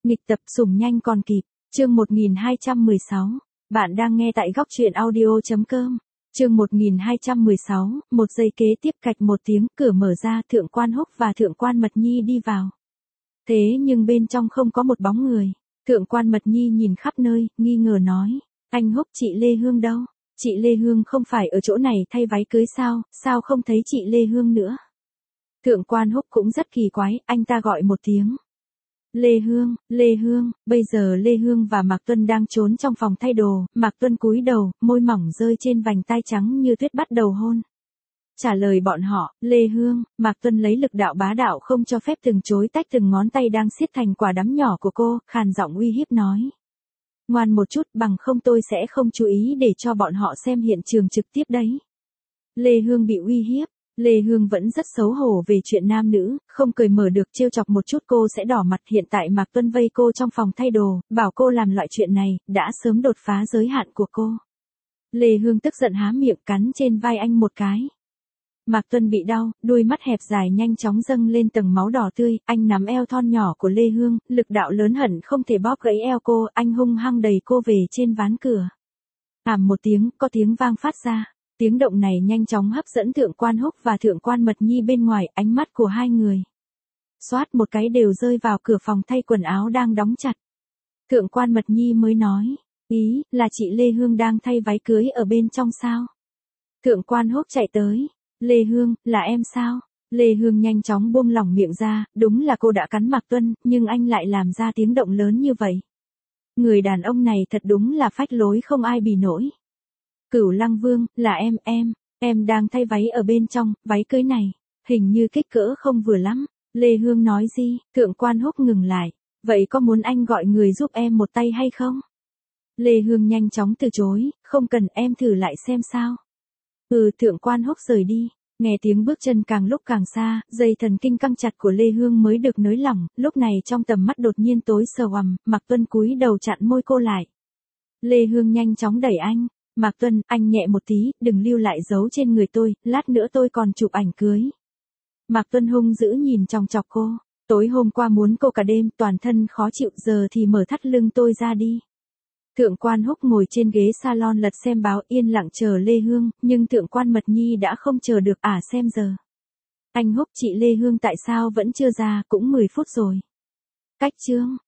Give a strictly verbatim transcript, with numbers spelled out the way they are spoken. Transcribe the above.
Nghịch tập sủng nhanh còn kịp, chương một nghìn hai trăm mười sáu. Bạn đang nghe tại góc truyện audio.com. Chương một nghìn hai trăm mười sáu, một giây kế tiếp cạch một tiếng, cửa mở ra, Thượng quan Húc và Thượng quan Mật Nhi đi vào. Thế nhưng bên trong không có một bóng người. Thượng quan Mật Nhi nhìn khắp nơi, nghi ngờ nói, anh Húc, chị Lê Hương đâu? Chị Lê Hương không phải ở chỗ này thay váy cưới sao, sao không thấy chị Lê Hương nữa? Thượng quan Húc cũng rất kỳ quái, anh ta gọi một tiếng. Lê Hương, Lê Hương, bây giờ Lê Hương và Mạc Tuân đang trốn trong phòng thay đồ, Mạc Tuân cúi đầu, môi mỏng rơi trên vành tai trắng như tuyết bắt đầu hôn. Trả lời bọn họ, Lê Hương, Mạc Tuân lấy lực đạo bá đạo không cho phép từng chối tách từng ngón tay đang siết thành quả đấm nhỏ của cô, khàn giọng uy hiếp nói. Ngoan một chút, bằng không tôi sẽ không chú ý để cho bọn họ xem hiện trường trực tiếp đấy. Lê Hương bị uy hiếp. Lê Hương vẫn rất xấu hổ về chuyện nam nữ, không cười mở được, trêu chọc một chút cô sẽ đỏ mặt. Hiện tại Mạc Tuân vây cô trong phòng thay đồ, bảo cô làm loại chuyện này, đã sớm đột phá giới hạn của cô. Lê Hương tức giận há miệng cắn trên vai anh một cái. Mạc Tuân bị đau, đuôi mắt hẹp dài nhanh chóng dâng lên tầng máu đỏ tươi, anh nắm eo thon nhỏ của Lê Hương, lực đạo lớn hẳn không thể bóp gãy eo cô, anh hung hăng đẩy cô về trên ván cửa. Àm một tiếng, có tiếng vang phát ra. Tiếng động này nhanh chóng hấp dẫn Thượng quan Húc và Thượng quan Mật Nhi bên ngoài, ánh mắt của hai người. Xoát một cái đều rơi vào cửa phòng thay quần áo đang đóng chặt. Thượng quan Mật Nhi mới nói, ý, là chị Lê Hương đang thay váy cưới ở bên trong sao? Thượng quan Húc chạy tới, Lê Hương, là em sao? Lê Hương nhanh chóng buông lỏng miệng ra, đúng là cô đã cắn Mạc Tuân, nhưng anh lại làm ra tiếng động lớn như vậy. Người đàn ông này thật đúng là phách lối không ai bì nổi. Cửu Lăng Vương, là em, em, em đang thay váy ở bên trong, váy cưới này, hình như kích cỡ không vừa lắm. Lê Hương nói gì? Thượng quan Húc ngừng lại, vậy có muốn anh gọi người giúp em một tay hay không? Lê Hương nhanh chóng từ chối, không cần, em thử lại xem sao. Ừ, Thượng quan Húc rời đi, nghe tiếng bước chân càng lúc càng xa, dây thần kinh căng chặt của Lê Hương mới được nới lỏng, lúc này trong tầm mắt đột nhiên tối sờ oằm, Mạc Tuân cúi đầu chặn môi cô lại. Lê Hương nhanh chóng đẩy anh. Mạc Tuân, anh nhẹ một tí, đừng lưu lại dấu trên người tôi, lát nữa tôi còn chụp ảnh cưới. Mạc Tuân hung dữ nhìn chòng chọc cô, tối hôm qua muốn cô cả đêm, toàn thân khó chịu, giờ thì mở thắt lưng tôi ra đi. Thượng quan Húc ngồi trên ghế salon lật xem báo, yên lặng chờ Lê Hương, nhưng Thượng quan Mật Nhi đã không chờ được, à xem giờ. Anh Húc, chị Lê Hương tại sao vẫn chưa ra, cũng mười phút rồi. Cách chương.